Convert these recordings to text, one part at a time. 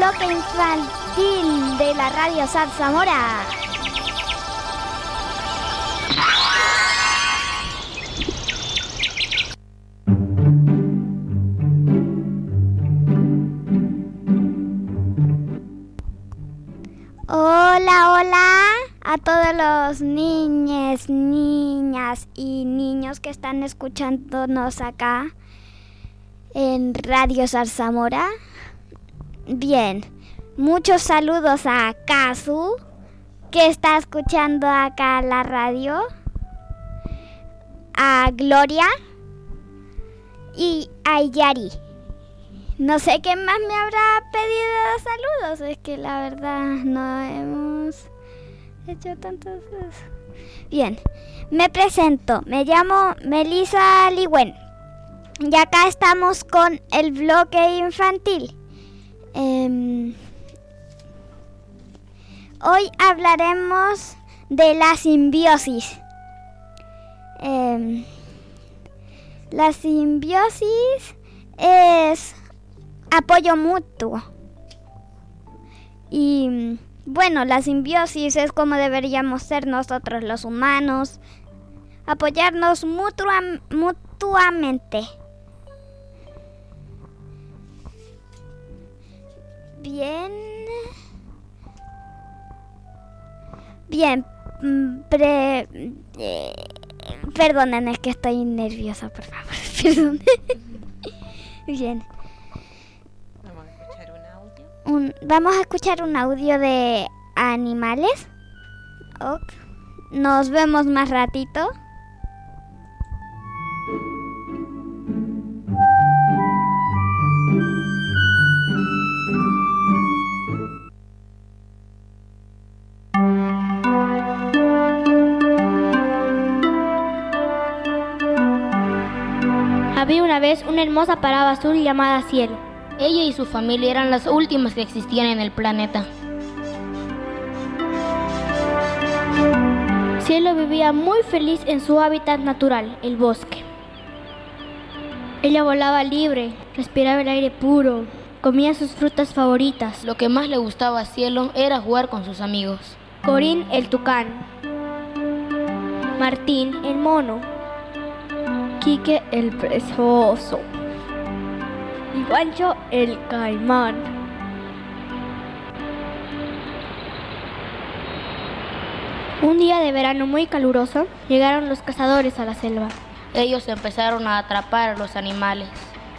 bloque infantil de la radio Zarzamora. Hola, hola a todos los niños, niñas y niños que están escuchándonos acá en Radio Zarzamora. Bien, muchos saludos a Kazu, que está escuchando acá la radio, a Gloria y a Yari. No sé qué más me habrá pedido saludos, es que la verdad no hemos hecho tantos. Bien, me presento, me llamo Melissa Ligüen y acá estamos con el bloque infantil. Hoy hablaremos de la simbiosis. La simbiosis es apoyo mutuo. Y bueno, la simbiosis es como deberíamos ser nosotros los humanos, apoyarnos mutuamente. Bien, perdonen, es que estoy nerviosa, por favor, perdonen. Bien. Vamos a escuchar un audio de animales. Nos vemos más ratito. Había una vez una hermosa paraba azul llamada Cielo. Ella y su familia eran las últimas que existían en el planeta. Cielo vivía muy feliz en su hábitat natural, el bosque. Ella volaba libre, respiraba el aire puro, comía sus frutas favoritas. Lo que más le gustaba a Cielo era jugar con sus amigos. Corín el tucán, Martín el mono, Quique el perezoso y Juancho el caimán. Un día de verano muy caluroso, llegaron los cazadores a la selva. Ellos empezaron a atrapar a los animales.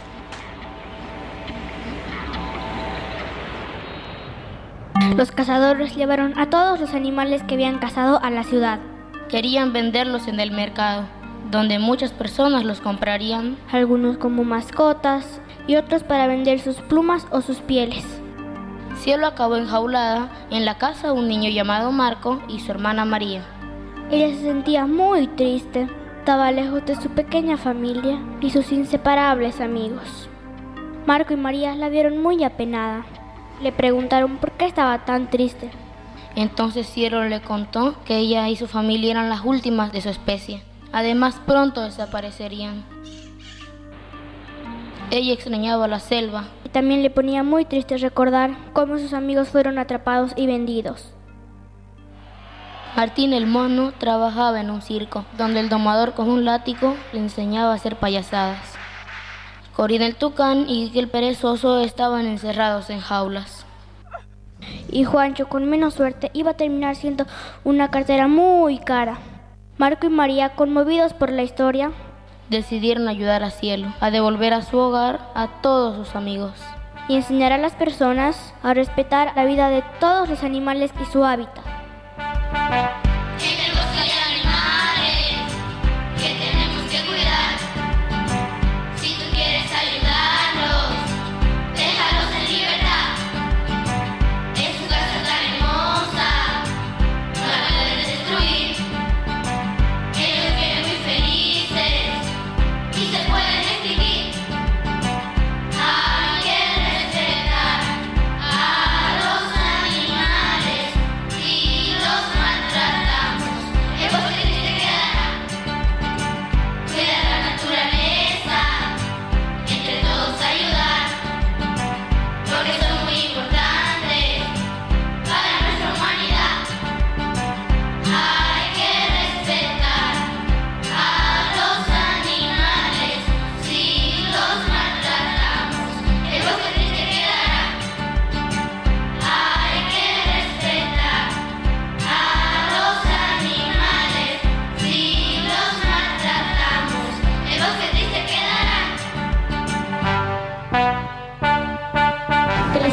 Los cazadores llevaron a todos los animales que habían cazado a la ciudad. Querían venderlos en el mercado, donde muchas personas los comprarían. Algunos como mascotas y otros para vender sus plumas o sus pieles. Cielo acabó enjaulada en la casa de un niño llamado Marco y su hermana María. Ella se sentía muy triste. Estaba lejos de su pequeña familia y sus inseparables amigos. Marco y María la vieron muy apenada. Le preguntaron por qué estaba tan triste. Entonces Cielo le contó que ella y su familia eran las últimas de su especie. Además, pronto desaparecerían. Ella extrañaba la selva. Y también le ponía muy triste recordar cómo sus amigos fueron atrapados y vendidos. Martín el mono trabajaba en un circo, donde el domador con un látigo le enseñaba a hacer payasadas. Corín el tucán y Quique el perezoso estaban encerrados en jaulas. Y Juancho, con menos suerte, iba a terminar siendo una cartera muy cara. Marco y María, conmovidos por la historia, decidieron ayudar a Cielo a devolver a su hogar a todos sus amigos y enseñar a las personas a respetar la vida de todos los animales y su hábitat. En el bosque hay animales que tenemos que cuidar. Si tú quieres ayudarlos, déjalos en libertad. Es su casa tan hermosa, no la puedes destruir. Ellos viven muy felices y se pueden extinguir. Hay que respetar a los animales. Sí.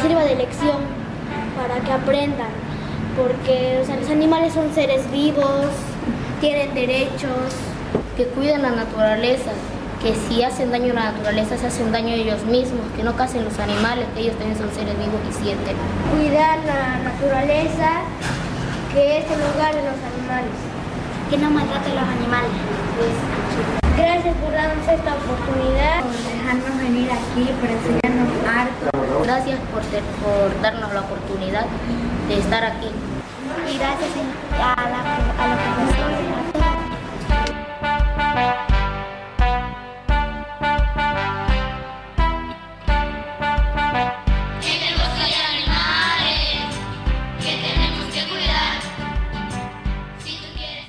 sirva de lección para que aprendan, porque los animales son seres vivos, tienen derechos. Que cuiden la naturaleza, que si hacen daño a la naturaleza se hacen daño a ellos mismos, que no casen los animales, que ellos también son seres vivos y sienten. Cuidar la naturaleza, que es el hogar de los animales. Que no maltraten los animales. Gracias por darnos esta oportunidad, por dejarnos venir aquí, por enseñarnos harto. Gracias por darnos la oportunidad de estar aquí. Y gracias a los profesores. En el bosque hay animales que tenemos que cuidar. Si tú quieres.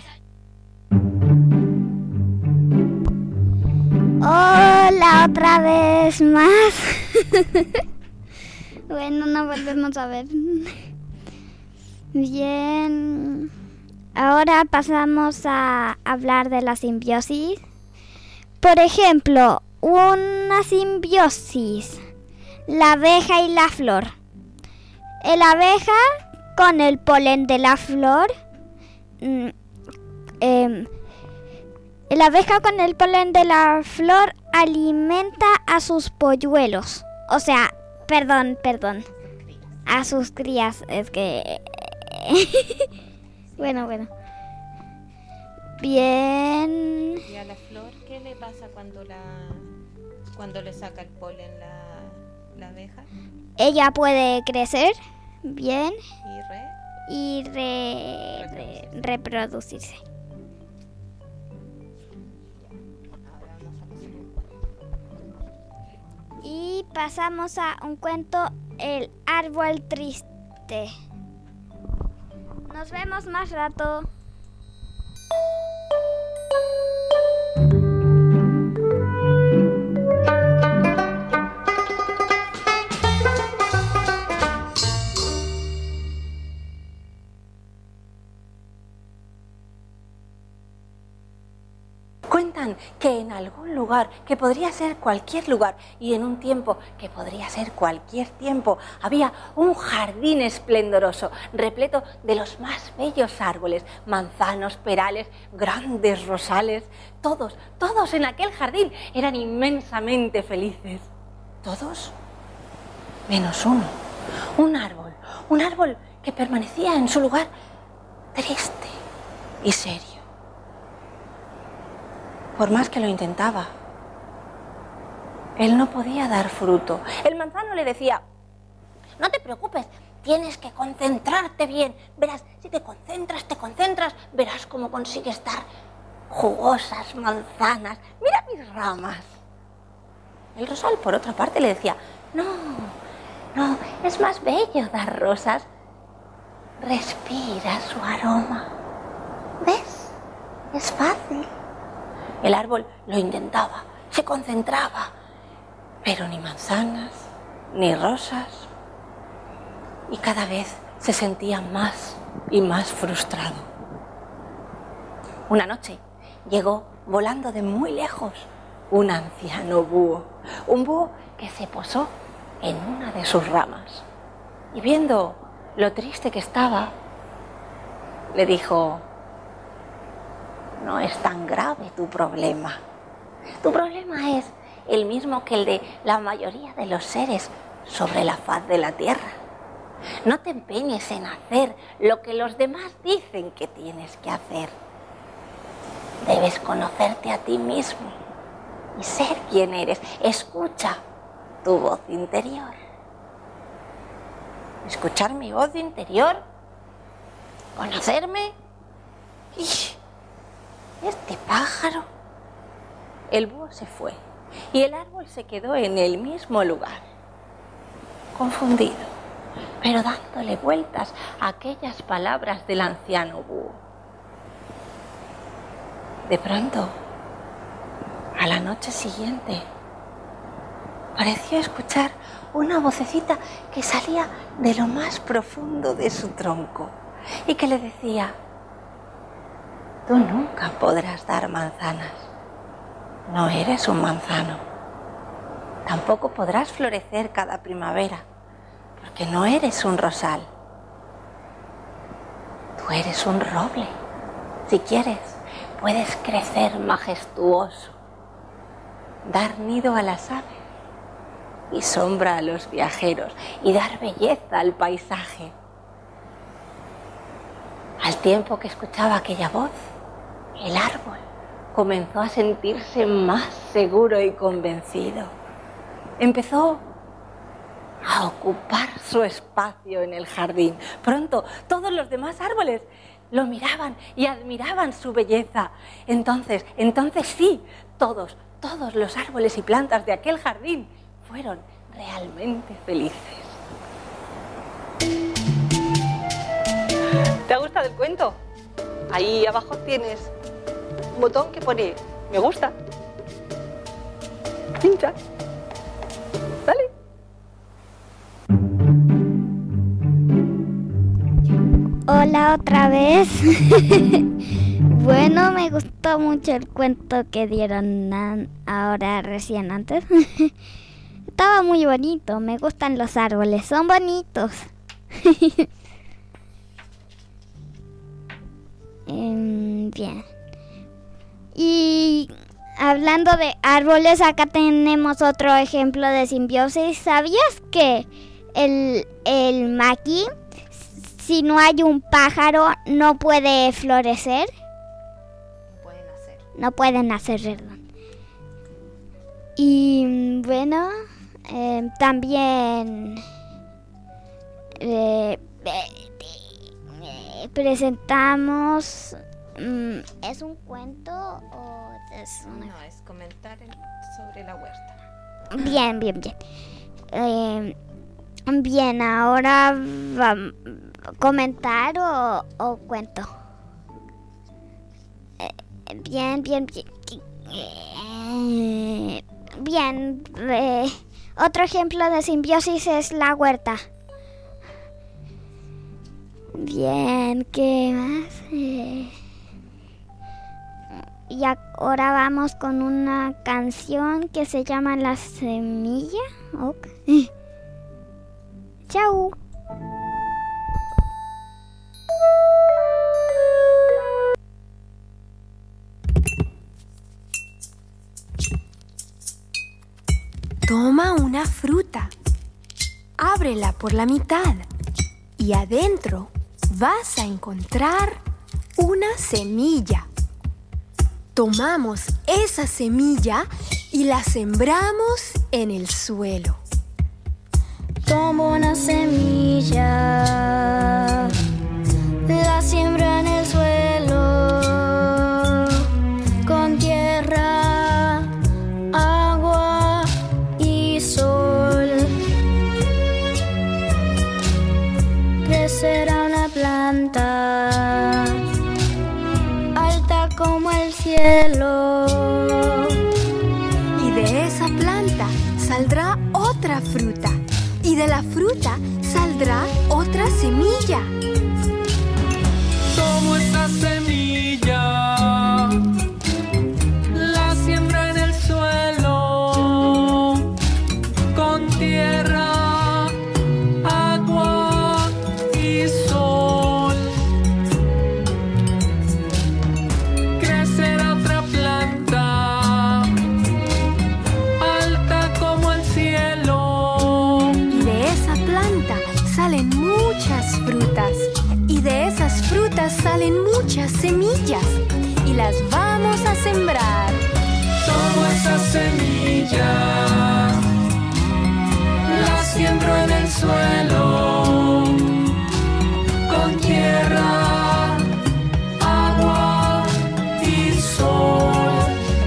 Hola, otra vez más. Bueno, nos volvemos a ver. Bien. Ahora pasamos a hablar de la simbiosis. Por ejemplo, una simbiosis. La abeja y la flor. La abeja con el polen de la flor. La abeja con el polen de la flor alimenta a sus polluelos. O sea, perdón. A sus crías. Es que... Bueno. Bien. ¿Y a la flor qué le pasa cuando le saca el polen la abeja? Ella puede crecer bien ¿Y y reproducirse. Ahora vamos a pasar un cuento. Y pasamos a un cuento, El árbol triste. Nos vemos más rato. Cuentan que en algún lugar, que podría ser cualquier lugar, y en un tiempo que podría ser cualquier tiempo, había un jardín esplendoroso, repleto de los más bellos árboles, manzanos, perales, grandes rosales. Todos en aquel jardín eran inmensamente felices. Todos menos uno, un árbol que permanecía en su lugar triste y serio. Por más que lo intentaba, él no podía dar fruto. El manzano le decía: no te preocupes, tienes que concentrarte bien. Verás, si te concentras, verás cómo consigues dar jugosas manzanas. Mira mis ramas. El rosal, por otra parte, le decía: no, es más bello dar rosas. Respira su aroma. ¿Ves? Es fácil. El árbol lo intentaba, se concentraba, pero ni manzanas, ni rosas. Y cada vez se sentía más y más frustrado. Una noche llegó volando de muy lejos un anciano búho, un búho que se posó en una de sus ramas. Y viendo lo triste que estaba, le dijo: no es tan grave tu problema. Tu problema es el mismo que el de la mayoría de los seres sobre la faz de la tierra. No te empeñes en hacer lo que los demás dicen que tienes que hacer. Debes conocerte a ti mismo y ser quien eres. Escucha tu voz interior. Escuchar mi voz interior, conocerme. Este pájaro. El búho se fue y el árbol se quedó en el mismo lugar, confundido, pero dándole vueltas a aquellas palabras del anciano búho. De pronto, a la noche siguiente, pareció escuchar una vocecita que salía de lo más profundo de su tronco y que le decía: tú nunca podrás dar manzanas. No eres un manzano. Tampoco podrás florecer cada primavera. porque no eres un rosal. Tú eres un roble. Si quieres, puedes crecer majestuoso, dar nido a las aves y sombra a los viajeros y dar belleza al paisaje. Al tiempo que escuchaba aquella voz, el árbol comenzó a sentirse más seguro y convencido. Empezó a ocupar su espacio en el jardín. Pronto todos los demás árboles lo miraban y admiraban su belleza. Entonces sí, todos los árboles y plantas de aquel jardín fueron realmente felices. ¿Te ha gustado el cuento? Ahí abajo tienes un botón que pone me gusta. Pincha. Dale. Hola otra vez. Bueno, me gustó mucho el cuento que dieron ahora recién antes. Estaba muy bonito, me gustan los árboles, son bonitos. Bien. Y hablando de árboles, acá tenemos otro ejemplo de simbiosis. ¿Sabías que el maquis, si no hay un pájaro, no puede florecer? No pueden nacer, perdón. Y bueno, también presentamos... ¿Es un cuento o es una...? No, es comentar sobre la huerta. Bien. Bien, ahora vamos a comentar o cuento. Bien. Bien, otro ejemplo de simbiosis es la huerta. Bien, ¿qué más? Y ahora vamos con una canción que se llama La Semilla. Okay. Chau. Toma una fruta, ábrela por la mitad y adentro vas a encontrar una semilla. Tomamos esa semilla y la sembramos en el suelo. Tomo una semilla, la siembro en el suelo, con tierra, agua y sol. Crecerá una planta, alta como el cielo. Y de esa planta saldrá otra fruta. Y de la fruta saldrá otra semilla. Tomo esta semilla, la siembro en el suelo, con tierra, agua y sol. Crecerá otra planta, alta como el cielo. Y de esa planta salen muchas frutas. Y de esas frutas salen muchas semillas. Y las vamos a sembrar. Tomo esa semilla, la siembro en el suelo, con tierra, agua y sol.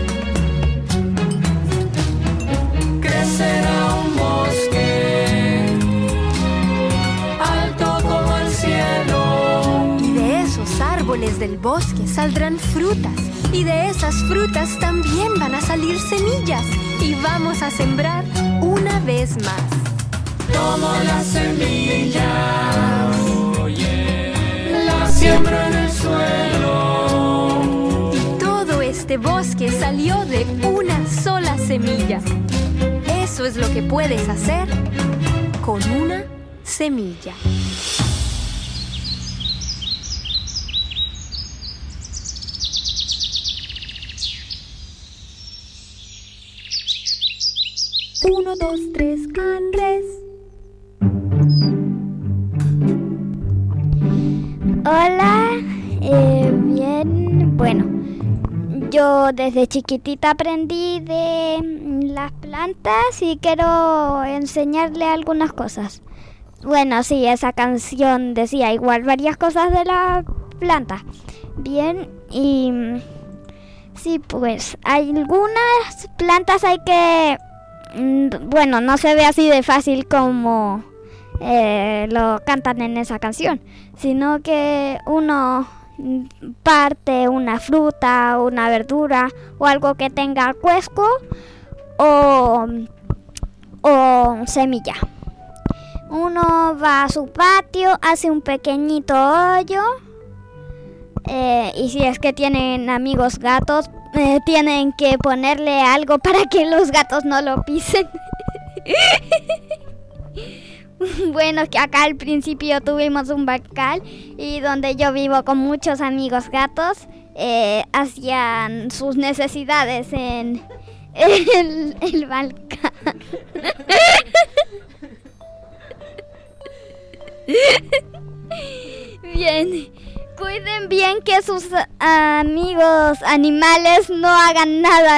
Crecerá un bosque, alto como el cielo. Y de esos árboles del bosque saldrán frutas. Y de esas frutas también van a salir semillas. Y vamos a sembrar una vez más. Tomo la semilla, la siembro en el suelo. Y todo este bosque salió de una sola semilla. Eso es lo que puedes hacer con una semilla. Uno, dos, tres, canres. Hola, bien, bueno, yo desde chiquitita aprendí de las plantas y quiero enseñarle algunas cosas. Bueno, sí, esa canción decía igual varias cosas de la planta. Bien, y sí, pues algunas plantas hay que, bueno, no se ve así de fácil como lo cantan en esa canción, sino que uno parte una fruta, una verdura o algo que tenga cuesco o semilla. Uno va a su patio, hace un pequeñito hoyo y si es que tienen amigos gatos, tienen que ponerle algo para que los gatos no lo pisen. Bueno, que acá al principio tuvimos un bancal y donde yo vivo con muchos amigos gatos, hacían sus necesidades en el bancal. Bien, cuiden bien que sus amigos animales no hagan nada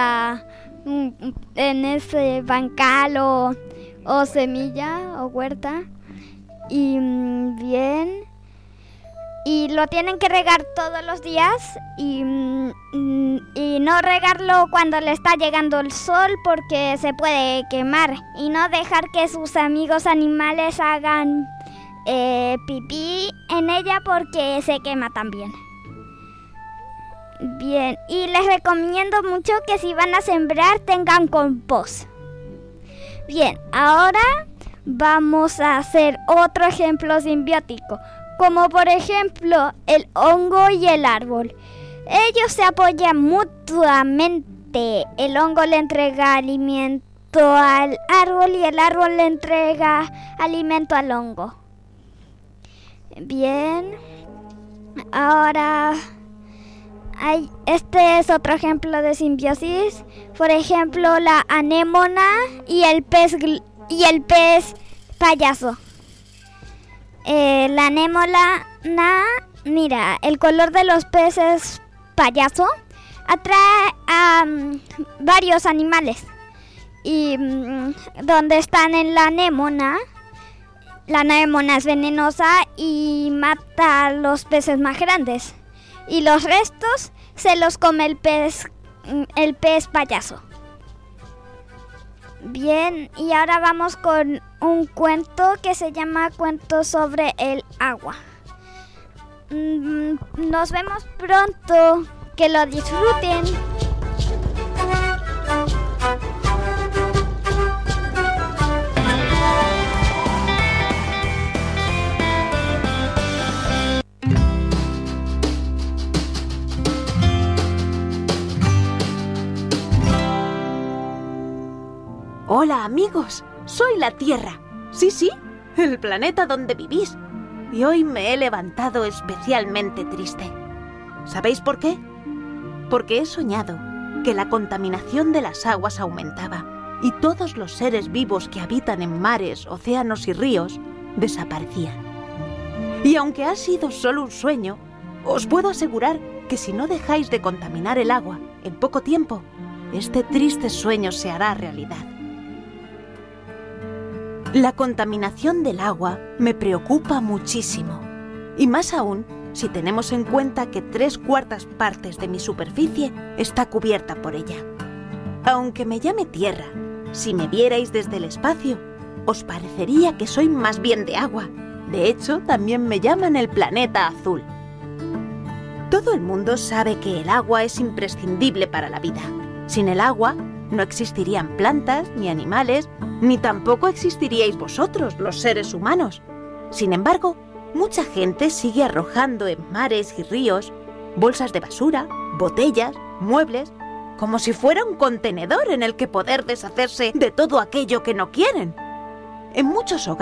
en ese bancal o semilla o huerta. Y bien, y lo tienen que regar todos los días y no regarlo cuando le está llegando el sol porque se puede quemar, y no dejar que sus amigos animales hagan pipí en ella porque se quema también. Bien, y les recomiendo mucho que si van a sembrar tengan compost. Bien, ahora vamos a hacer otro ejemplo simbiótico, como por ejemplo el hongo y el árbol. Ellos se apoyan mutuamente. El hongo le entrega alimento al árbol y el árbol le entrega alimento al hongo. Bien, ahora este es otro ejemplo de simbiosis. Por ejemplo, la anémona y el pez payaso. La anémona, mira, el color de los peces payaso atrae a varios animales. Y donde están en la anémona es venenosa y mata a los peces más grandes. Y los restos se los come el pez payaso. Bien, y ahora vamos con un cuento que se llama Cuento sobre el agua. Nos vemos pronto, que lo disfruten. Hola amigos, soy la Tierra. Sí, el planeta donde vivís. Y hoy me he levantado especialmente triste. ¿Sabéis por qué? Porque he soñado que la contaminación de las aguas aumentaba y todos los seres vivos que habitan en mares, océanos y ríos desaparecían. Y aunque ha sido solo un sueño, os puedo asegurar que si no dejáis de contaminar el agua en poco tiempo, este triste sueño se hará realidad. La contaminación del agua me preocupa muchísimo, y más aún si tenemos en cuenta que 3/4 partes de mi superficie está cubierta por ella. Aunque me llame Tierra, si me vierais desde el espacio, os parecería que soy más bien de agua. De hecho, también me llaman el planeta azul. Todo el mundo sabe que el agua es imprescindible para la vida. Sin el agua, no existirían plantas, ni animales, ni tampoco existiríais vosotros, los seres humanos. Sin embargo, mucha gente sigue arrojando en mares y ríos bolsas de basura, botellas, muebles, como si fuera un contenedor en el que poder deshacerse de todo aquello que no quieren. En muchos hogares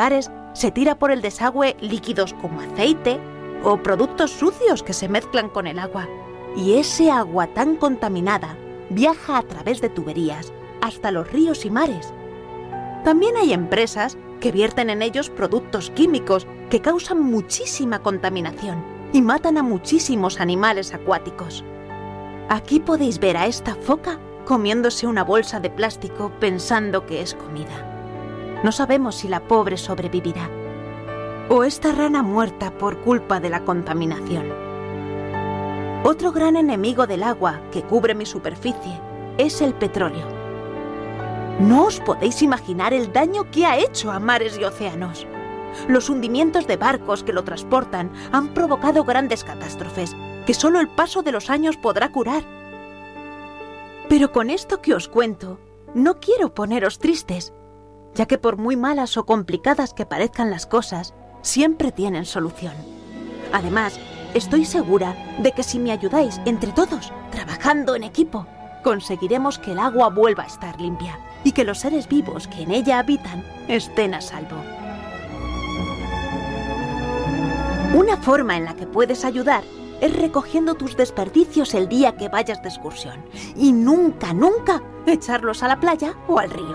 se tira por el desagüe líquidos como aceite o productos sucios que se mezclan con el agua. Y ese agua tan contaminada viaja a través de tuberías hasta los ríos y mares. También hay empresas que vierten en ellos productos químicos que causan muchísima contaminación y matan a muchísimos animales acuáticos. Aquí podéis ver a esta foca comiéndose una bolsa de plástico pensando que es comida. No sabemos si la pobre sobrevivirá. O esta rana muerta por culpa de la contaminación. Otro gran enemigo del agua que cubre mi superficie es el petróleo. No os podéis imaginar el daño que ha hecho a mares y océanos. Los hundimientos de barcos que lo transportan han provocado grandes catástrofes que solo el paso de los años podrá curar. Pero con esto que os cuento, no quiero poneros tristes, ya que por muy malas o complicadas que parezcan las cosas, siempre tienen solución. Además, estoy segura de que si me ayudáis entre todos, trabajando en equipo, conseguiremos que el agua vuelva a estar limpia y que los seres vivos que en ella habitan estén a salvo. Una forma en la que puedes ayudar es recogiendo tus desperdicios el día que vayas de excursión y nunca, nunca echarlos a la playa o al río.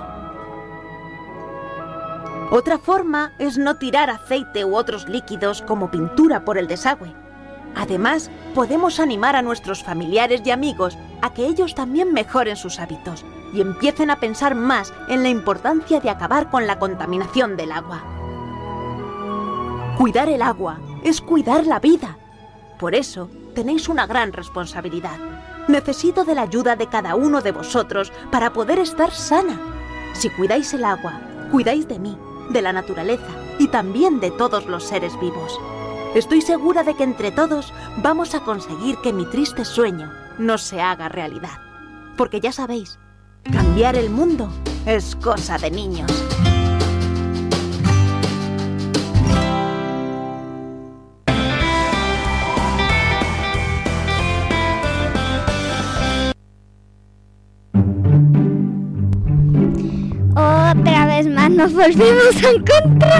Otra forma es no tirar aceite u otros líquidos como pintura por el desagüe. Además, podemos animar a nuestros familiares y amigos a que ellos también mejoren sus hábitos y empiecen a pensar más en la importancia de acabar con la contaminación del agua. Cuidar el agua es cuidar la vida. Por eso, tenéis una gran responsabilidad. Necesito de la ayuda de cada uno de vosotros para poder estar sana. Si cuidáis el agua, cuidáis de mí, de la naturaleza y también de todos los seres vivos. Estoy segura de que entre todos vamos a conseguir que mi triste sueño no se haga realidad. Porque ya sabéis, cambiar el mundo es cosa de niños. Otra vez más nos volvemos a encontrar.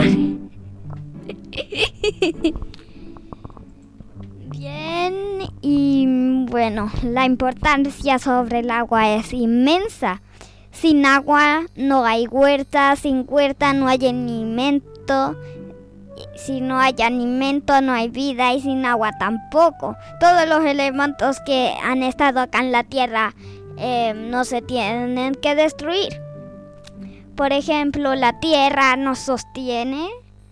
Bien, y bueno, la importancia sobre el agua es inmensa. Sin agua no hay huerta, sin huerta no hay alimento. Si no hay alimento no hay vida y sin agua tampoco. Todos los elementos que han estado acá en la tierra no se tienen que destruir. Por ejemplo, la tierra nos sostiene,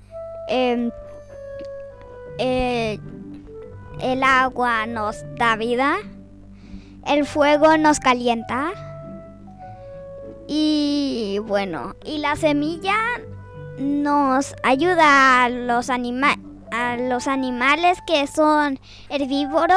el agua nos da vida, el fuego nos calienta y bueno, y la semilla nos ayuda a los animales que son herbívoros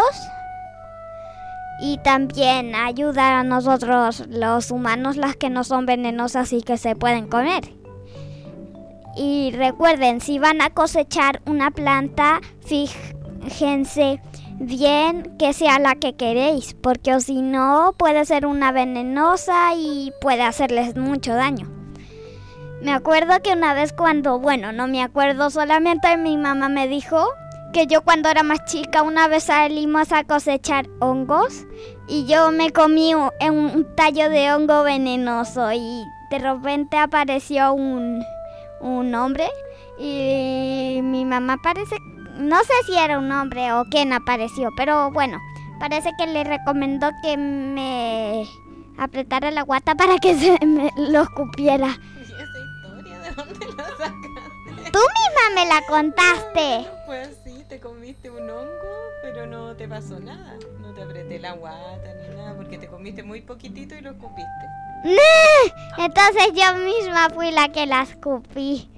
y también ayuda a nosotros los humanos, las que no son venenosas y que se pueden comer. Y recuerden, si van a cosechar una planta, fíjense bien que sea la que queréis, porque o si no puede ser una venenosa y puede hacerles mucho daño. Me acuerdo que una vez no me acuerdo, solamente mi mamá me dijo que yo cuando era más chica una vez salimos a cosechar hongos y yo me comí un tallo de hongo venenoso y de repente apareció un hombre y mi mamá no sé si era un hombre o quién apareció, pero bueno, parece que le recomendó que me apretara la guata para que se me lo escupiera. ¿Y esa historia de dónde la sacaste? Tú misma me la contaste. Fue así, te comiste un hongo, pero no te pasó nada. No te apreté la guata ni nada, porque te comiste muy poquitito y lo escupiste. Entonces yo misma fui la que la escupí.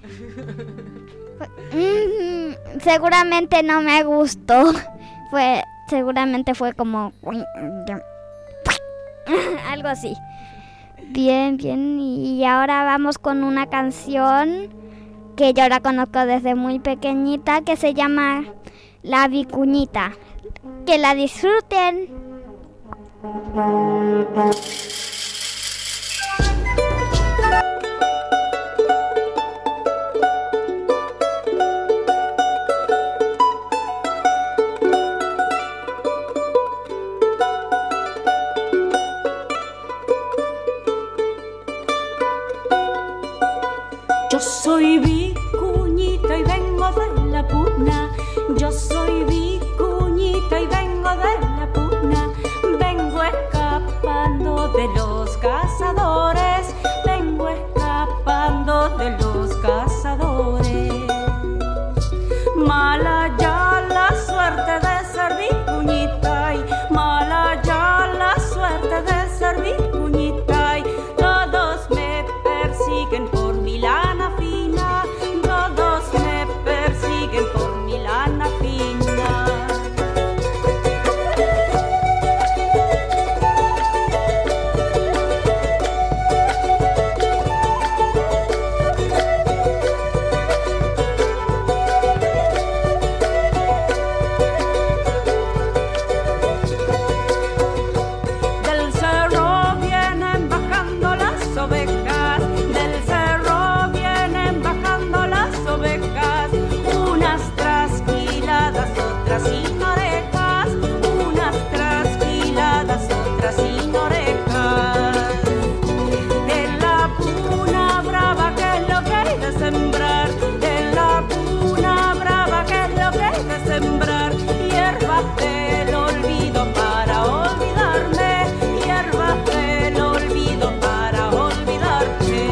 Seguramente no me gustó. Seguramente fue como algo así. Bien, y ahora vamos con una canción que yo la conozco desde muy pequeñita, que se llama La Vicuñita. Que la disfruten. Yo soy vicuñita y vengo de la puna. Yo soy vicuñita y vengo de la puna. Vengo escapando de los cazadores. Vengo escapando de los cazadores. Mala ya la suerte de ser vicuñita y mala ya la suerte de ser vicuñita y todos me persiguen por mi lana fina, todos me persiguen por mi lana fina. Del cerro vienen bajando las ovejas, del cerro vienen bajando las ovejas, unas trasquiladas, otras sin orejas, unas trasquiladas, otras sin orejas. De la puna brava que es lo que hay de sembrar, de la puna brava que es lo que hay de sembrar, hierbas del olvido para olvidarme, hierbas del olvido para olvidarte.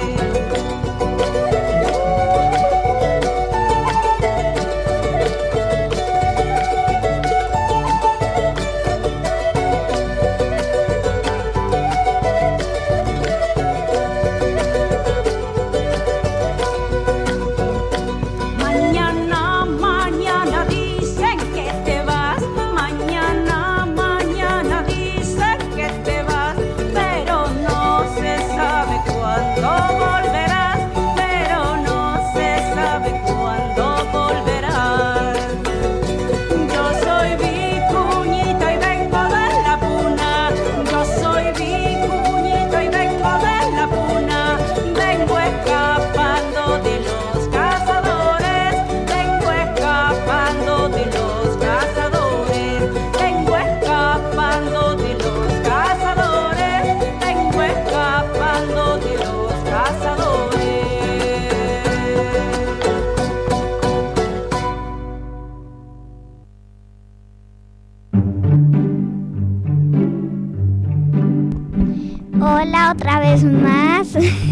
Mañana, mañana dicen que te vas, mañana, mañana dicen que te vas, pero no se sabe cuándo volverás, pero no se sabe cuándo volverás. Yo soy vicuñita y vengo de la puna, yo soy vicuñita y vengo de la puna, vengo escapando de los cazadores, vengo escapando de los cazadores, vengo escapando de los cazadores, vengo escapando de los cazadores. Hola otra vez más.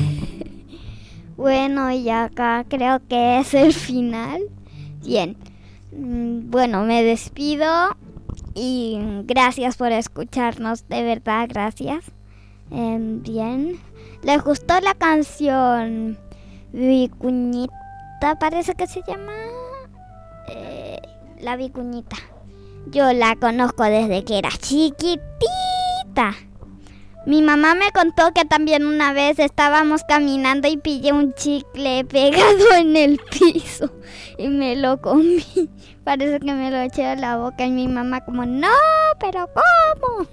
Bueno, y acá creo que es el final. Bien. Bueno, me despido y gracias por escucharnos, de verdad, gracias. Bien. ¿Les gustó la canción Vicuñita? Parece que se llama La Vicuñita. Yo la conozco desde que era chiquitita. Mi mamá me contó que también una vez estábamos caminando y pillé un chicle pegado en el piso y me lo comí. Parece que me lo eché a la boca y mi mamá como, no, pero ¿cómo?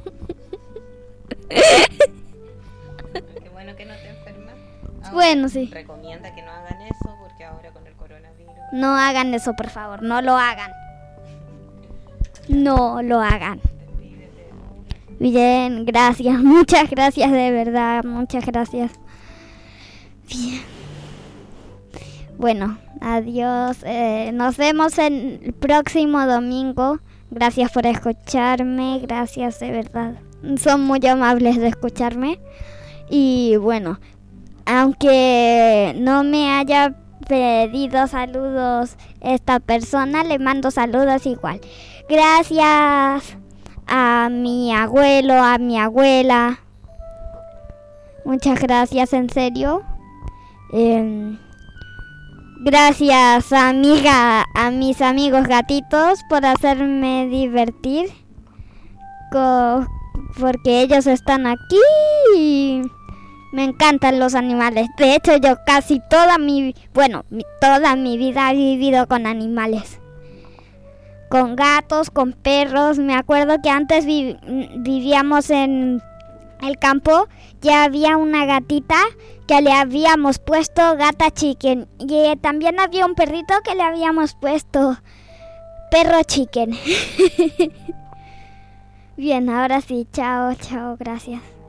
Qué bueno que no te enfermas. Ahora Bueno, sí. Recomienda que no hagan eso porque ahora con el coronavirus. No hagan eso, por favor, no lo hagan. No lo hagan. Bien, gracias, muchas gracias de verdad, muchas gracias. Bien. Bueno, adiós, nos vemos el próximo domingo. Gracias por escucharme, gracias de verdad. Son muy amables de escucharme. Y bueno, aunque no me haya pedido saludos esta persona, le mando saludos igual. Gracias a mi abuelo, a mi abuela. Muchas gracias, en serio. Gracias a mis amigos gatitos por hacerme divertir. Porque ellos están aquí y me encantan los animales. De hecho, yo casi toda mi vida he vivido con animales. Con gatos, con perros. Me acuerdo que antes vivíamos en el campo. Ya había una gatita que le habíamos puesto Gata Chicken. Y también había un perrito que le habíamos puesto Perro Chicken. Bien, ahora sí. Chao, gracias.